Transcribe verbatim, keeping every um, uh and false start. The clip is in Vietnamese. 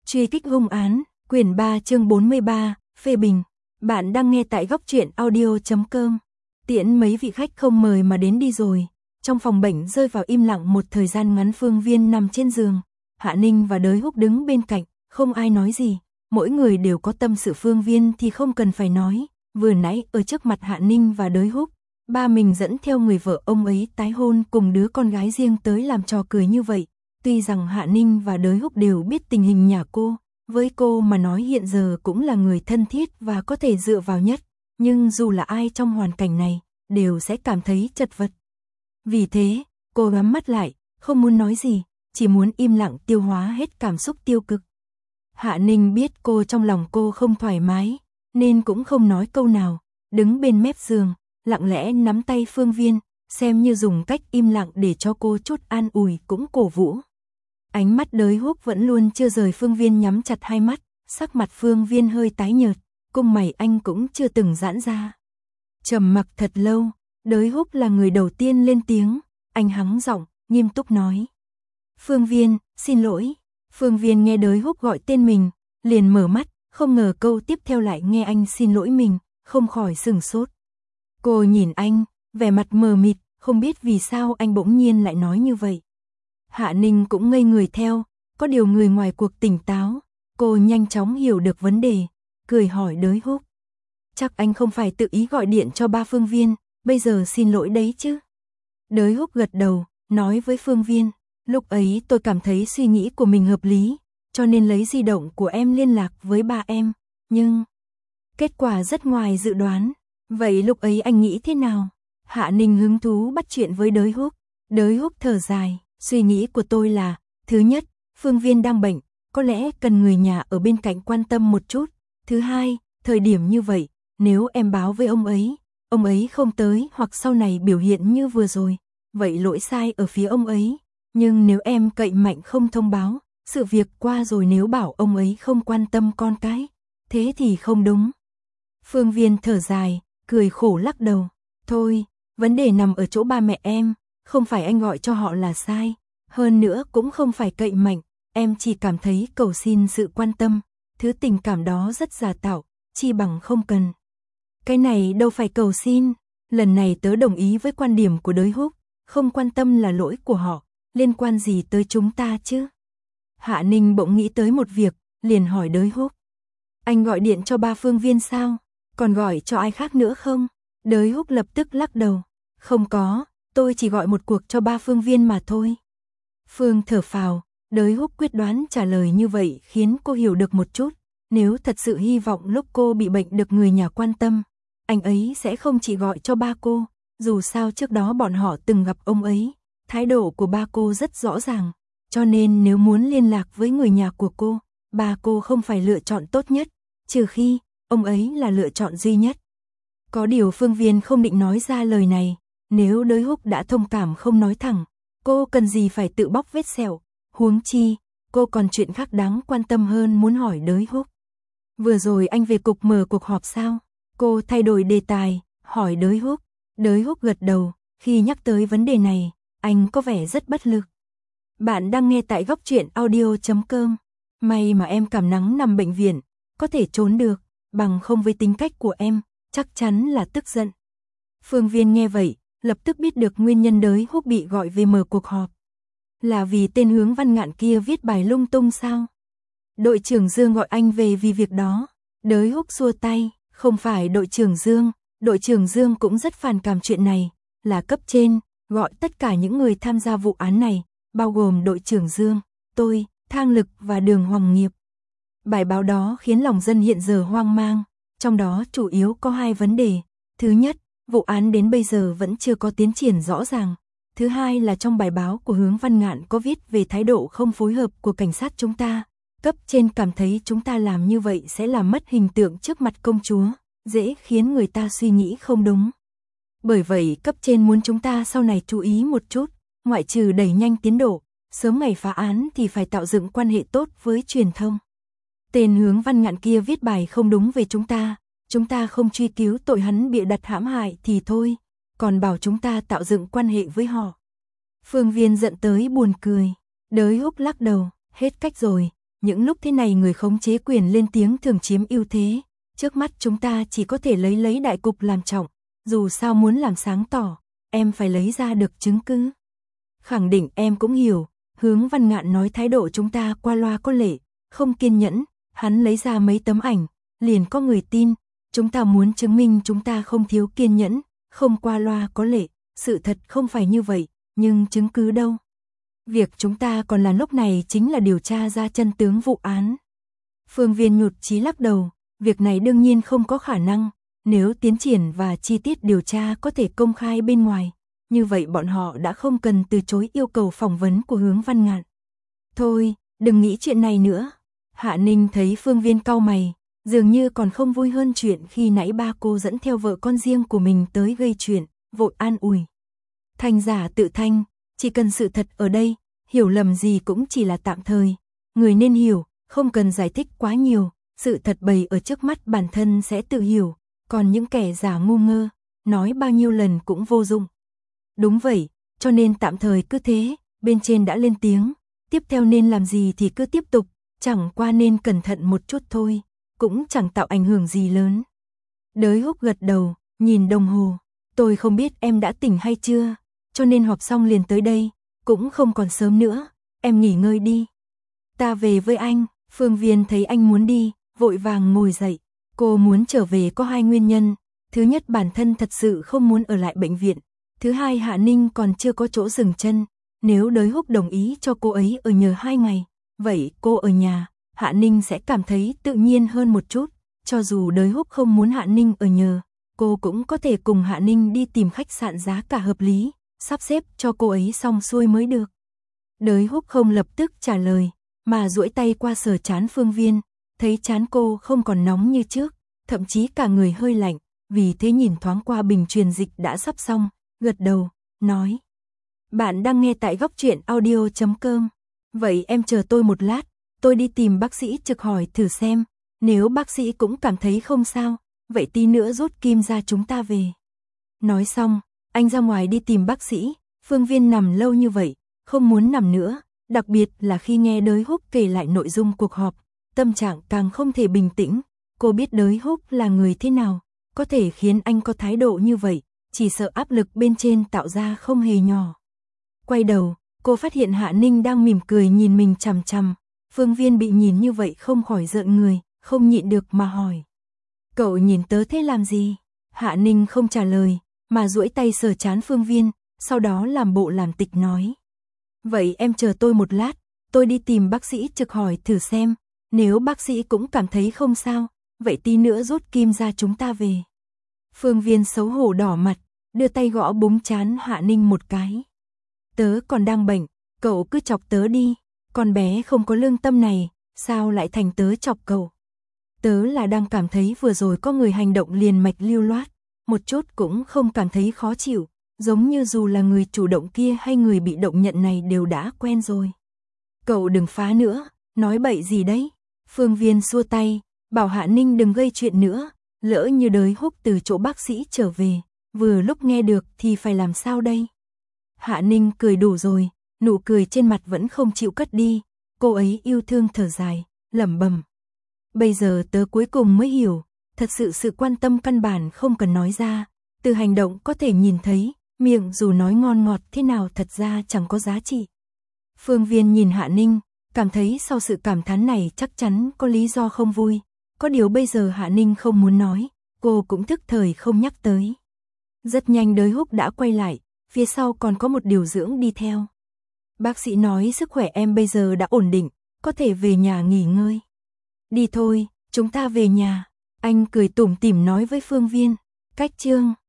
Truy kích hung án, quyển ba chương bốn mươi ba, phê bình. Bạn đang nghe tại góc truyện audio chấm com. Tiễn mấy vị khách không mời mà đến đi rồi. Trong phòng bệnh rơi vào im lặng một thời gian ngắn. Phương Viên nằm trên giường, Hạ Ninh và Đới Húc đứng bên cạnh, không ai nói gì, mỗi người đều có tâm sự. Phương Viên thì không cần phải nói, vừa nãy ở trước mặt Hạ Ninh và Đới Húc, ba mình dẫn theo người vợ ông ấy tái hôn cùng đứa con gái riêng tới làm trò cười như vậy. Tuy rằng Hạ Ninh và Đới Húc đều biết tình hình nhà cô, với cô mà nói hiện giờ cũng là người thân thiết và có thể dựa vào nhất, nhưng dù là ai trong hoàn cảnh này, đều sẽ cảm thấy chật vật. Vì thế, cô nhắm mắt lại, không muốn nói gì, chỉ muốn im lặng tiêu hóa hết cảm xúc tiêu cực. Hạ Ninh biết cô trong lòng cô không thoải mái, nên cũng không nói câu nào, đứng bên mép giường, lặng lẽ nắm tay Phương Viên, xem như dùng cách im lặng để cho cô chút an ủi cũng cổ vũ. Ánh mắt Đới Húc vẫn luôn chưa rời Phương Viên, nhắm chặt hai mắt, sắc mặt Phương Viên hơi tái nhợt, cung mày anh cũng chưa từng giãn ra. Trầm mặc thật lâu, Đới Húc là người đầu tiên lên tiếng, anh hắng giọng, nghiêm túc nói. Phương Viên, xin lỗi. Phương Viên nghe Đới Húc gọi tên mình, liền mở mắt, không ngờ câu tiếp theo lại nghe anh xin lỗi mình, không khỏi sửng sốt. Cô nhìn anh, vẻ mặt mờ mịt, không biết vì sao anh bỗng nhiên lại nói như vậy. Hạ Ninh cũng ngây người theo, có điều người ngoài cuộc tỉnh táo, cô nhanh chóng hiểu được vấn đề, cười hỏi Đới Húc. Chắc anh không phải tự ý gọi điện cho ba Phương Viên, bây giờ xin lỗi đấy chứ? Đới Húc gật đầu, nói với Phương Viên, lúc ấy tôi cảm thấy suy nghĩ của mình hợp lý, cho nên lấy di động của em liên lạc với ba em, nhưng kết quả rất ngoài dự đoán. Vậy lúc ấy anh nghĩ thế nào? Hạ Ninh hứng thú bắt chuyện với Đới Húc. Đới Húc thở dài, suy nghĩ của tôi là, thứ nhất, Phương Viên đang bệnh, có lẽ cần người nhà ở bên cạnh quan tâm một chút. Thứ hai, thời điểm như vậy, nếu em báo với ông ấy, ông ấy không tới hoặc sau này biểu hiện như vừa rồi, vậy lỗi sai ở phía ông ấy. Nhưng nếu em cậy mạnh không thông báo, sự việc qua rồi nếu bảo ông ấy không quan tâm con cái, thế thì không đúng. Phương Viên thở dài, cười khổ lắc đầu. Thôi, vấn đề nằm ở chỗ ba mẹ em, không phải anh gọi cho họ là sai. Hơn nữa cũng không phải cậy mạnh, em chỉ cảm thấy cầu xin sự quan tâm. Thứ tình cảm đó rất giả tạo, chi bằng không cần. Cái này đâu phải cầu xin. Lần này tớ đồng ý với quan điểm của Đới Húc, không quan tâm là lỗi của họ, liên quan gì tới chúng ta chứ? Hạ Ninh bỗng nghĩ tới một việc, liền hỏi Đới Húc. Anh gọi điện cho ba Phương Viên sao? Còn gọi cho ai khác nữa không? Đới Húc lập tức lắc đầu. Không có, tôi chỉ gọi một cuộc cho ba Phương Viên mà thôi. Phương thở phào, Đới Húc quyết đoán trả lời như vậy khiến cô hiểu được một chút. Nếu thật sự hy vọng lúc cô bị bệnh được người nhà quan tâm, anh ấy sẽ không chỉ gọi cho ba cô. Dù sao trước đó bọn họ từng gặp ông ấy, thái độ của ba cô rất rõ ràng. Cho nên nếu muốn liên lạc với người nhà của cô, ba cô không phải lựa chọn tốt nhất, trừ khi ông ấy là lựa chọn duy nhất. Có điều Phương Viên không định nói ra lời này, nếu Đới Húc đã thông cảm không nói thẳng, cô cần gì phải tự bóc vết sẹo, huống chi, cô còn chuyện khác đáng quan tâm hơn muốn hỏi Đới Húc. Vừa rồi anh về cục mở cuộc họp sao? Cô thay đổi đề tài, hỏi Đới Húc. Đới Húc gật đầu, khi nhắc tới vấn đề này, anh có vẻ rất bất lực. Bạn đang nghe tại góc truyện audio chấm com. May mà em cảm nắng nằm bệnh viện, có thể trốn được, bằng không với tính cách của em, chắc chắn là tức giận. Phương Viên nghe vậy, lập tức biết được nguyên nhân Đới Húc bị gọi về mở cuộc họp. Là vì tên Hướng Văn Ngạn kia viết bài lung tung sao? Đội trưởng Dương gọi anh về vì việc đó. Đới Húc xua tay, không phải đội trưởng Dương, đội trưởng Dương cũng rất phản cảm chuyện này, là cấp trên, gọi tất cả những người tham gia vụ án này, bao gồm đội trưởng Dương, tôi, Thang Lực và Đường Hoàng Nghiệp. Bài báo đó khiến lòng dân hiện giờ hoang mang, trong đó chủ yếu có hai vấn đề. Thứ nhất, vụ án đến bây giờ vẫn chưa có tiến triển rõ ràng. Thứ hai là trong bài báo của Hướng Văn Ngạn có viết về thái độ không phối hợp của cảnh sát chúng ta. Cấp trên cảm thấy chúng ta làm như vậy sẽ làm mất hình tượng trước mặt công chúa, dễ khiến người ta suy nghĩ không đúng. Bởi vậy cấp trên muốn chúng ta sau này chú ý một chút, ngoại trừ đẩy nhanh tiến độ, sớm ngày phá án thì phải tạo dựng quan hệ tốt với truyền thông. Tên Hướng Văn Ngạn kia viết bài không đúng về chúng ta, chúng ta không truy cứu tội hắn bịa đặt hãm hại thì thôi, còn bảo chúng ta tạo dựng quan hệ với họ. Phương Viên giận tới buồn cười, Đới Húc lắc đầu, hết cách rồi, những lúc thế này người khống chế quyền lên tiếng thường chiếm ưu thế, trước mắt chúng ta chỉ có thể lấy lấy đại cục làm trọng, dù sao muốn làm sáng tỏ, em phải lấy ra được chứng cứ. Khẳng định em cũng hiểu, Hướng Văn Ngạn nói thái độ chúng ta qua loa có lệ, không kiên nhẫn, hắn lấy ra mấy tấm ảnh, liền có người tin, chúng ta muốn chứng minh chúng ta không thiếu kiên nhẫn, không qua loa có lệ, sự thật không phải như vậy, nhưng chứng cứ đâu? Việc chúng ta còn làm lúc này chính là điều tra ra chân tướng vụ án. Phương Viên nhụt chí lắc đầu, việc này đương nhiên không có khả năng, nếu tiến triển và chi tiết điều tra có thể công khai bên ngoài, như vậy bọn họ đã không cần từ chối yêu cầu phỏng vấn của Hướng Văn Ngạn. Thôi, đừng nghĩ chuyện này nữa. Hạ Ninh thấy Phương Viên cau mày, dường như còn không vui hơn chuyện khi nãy ba cô dẫn theo vợ con riêng của mình tới gây chuyện, vội an ủi. Thanh giả tự thanh, chỉ cần sự thật ở đây, hiểu lầm gì cũng chỉ là tạm thời. Người nên hiểu, không cần giải thích quá nhiều, sự thật bày ở trước mắt bản thân sẽ tự hiểu, còn những kẻ giả ngu ngơ, nói bao nhiêu lần cũng vô dụng. Đúng vậy, cho nên tạm thời cứ thế, bên trên đã lên tiếng, tiếp theo nên làm gì thì cứ tiếp tục, chẳng qua nên cẩn thận một chút thôi, cũng chẳng tạo ảnh hưởng gì lớn. Đới Húc gật đầu, nhìn đồng hồ, tôi không biết em đã tỉnh hay chưa, cho nên họp xong liền tới đây, cũng không còn sớm nữa, em nghỉ ngơi đi. Ta về với anh. Phương Viên thấy anh muốn đi, vội vàng ngồi dậy, cô muốn trở về có hai nguyên nhân, thứ nhất bản thân thật sự không muốn ở lại bệnh viện, thứ hai Hạ Ninh còn chưa có chỗ dừng chân, nếu Đới Húc đồng ý cho cô ấy ở nhờ hai ngày, vậy cô ở nhà, Hạ Ninh sẽ cảm thấy tự nhiên hơn một chút, cho dù Đới Húc không muốn Hạ Ninh ở nhờ, cô cũng có thể cùng Hạ Ninh đi tìm khách sạn giá cả hợp lý, sắp xếp cho cô ấy xong xuôi mới được. Đới Húc không lập tức trả lời, mà duỗi tay qua sờ trán Phương Viên, thấy trán cô không còn nóng như trước, thậm chí cả người hơi lạnh, vì thế nhìn thoáng qua bình truyền dịch đã sắp xong, gật đầu, nói. Bạn đang nghe tại góc truyện audio chấm com. Vậy em chờ tôi một lát, tôi đi tìm bác sĩ trực hỏi thử xem, nếu bác sĩ cũng cảm thấy không sao, vậy tí nữa rút kim ra chúng ta về. Nói xong, anh ra ngoài đi tìm bác sĩ, Phương Viên nằm lâu như vậy, không muốn nằm nữa, đặc biệt là khi nghe Đới Húc kể lại nội dung cuộc họp, tâm trạng càng không thể bình tĩnh, cô biết Đới Húc là người thế nào, có thể khiến anh có thái độ như vậy, chỉ sợ áp lực bên trên tạo ra không hề nhỏ. Quay đầu, cô phát hiện Hạ Ninh đang mỉm cười nhìn mình chằm chằm, Phương Viên bị nhìn như vậy không khỏi rợn người, không nhịn được mà hỏi. Cậu nhìn tớ thế làm gì? Hạ Ninh không trả lời, mà duỗi tay sờ trán Phương Viên, sau đó làm bộ làm tịch nói. Vậy em chờ tôi một lát, tôi đi tìm bác sĩ trực hỏi thử xem, nếu bác sĩ cũng cảm thấy không sao, vậy tí nữa rút kim ra chúng ta về. Phương Viên xấu hổ đỏ mặt, đưa tay gõ búng trán Hạ Ninh một cái. Tớ còn đang bệnh, cậu cứ chọc tớ đi, con bé không có lương tâm này, sao lại thành tớ chọc cậu. Tớ là đang cảm thấy vừa rồi có người hành động liền mạch lưu loát, một chút cũng không cảm thấy khó chịu, giống như dù là người chủ động kia hay người bị động nhận này đều đã quen rồi. Cậu đừng phá nữa, nói bậy gì đấy. Phương Viên xua tay, bảo Hạ Ninh đừng gây chuyện nữa, lỡ như Đới Húc từ chỗ bác sĩ trở về, vừa lúc nghe được thì phải làm sao đây. Hạ Ninh cười đủ rồi, nụ cười trên mặt vẫn không chịu cất đi, cô ấy yêu thương thở dài, lẩm bẩm. Bây giờ tớ cuối cùng mới hiểu, thật sự sự quan tâm căn bản không cần nói ra, từ hành động có thể nhìn thấy, miệng dù nói ngon ngọt thế nào thật ra chẳng có giá trị. Phương Viên nhìn Hạ Ninh, cảm thấy sau sự cảm thán này chắc chắn có lý do không vui, có điều bây giờ Hạ Ninh không muốn nói, cô cũng thức thời không nhắc tới. Rất nhanh Đới Húc đã quay lại, phía sau còn có một điều dưỡng đi theo. Bác sĩ nói sức khỏe em bây giờ đã ổn định, có thể về nhà nghỉ ngơi. Đi thôi, chúng ta về nhà. Anh cười tủm tỉm nói với Phương Viên. Cách chương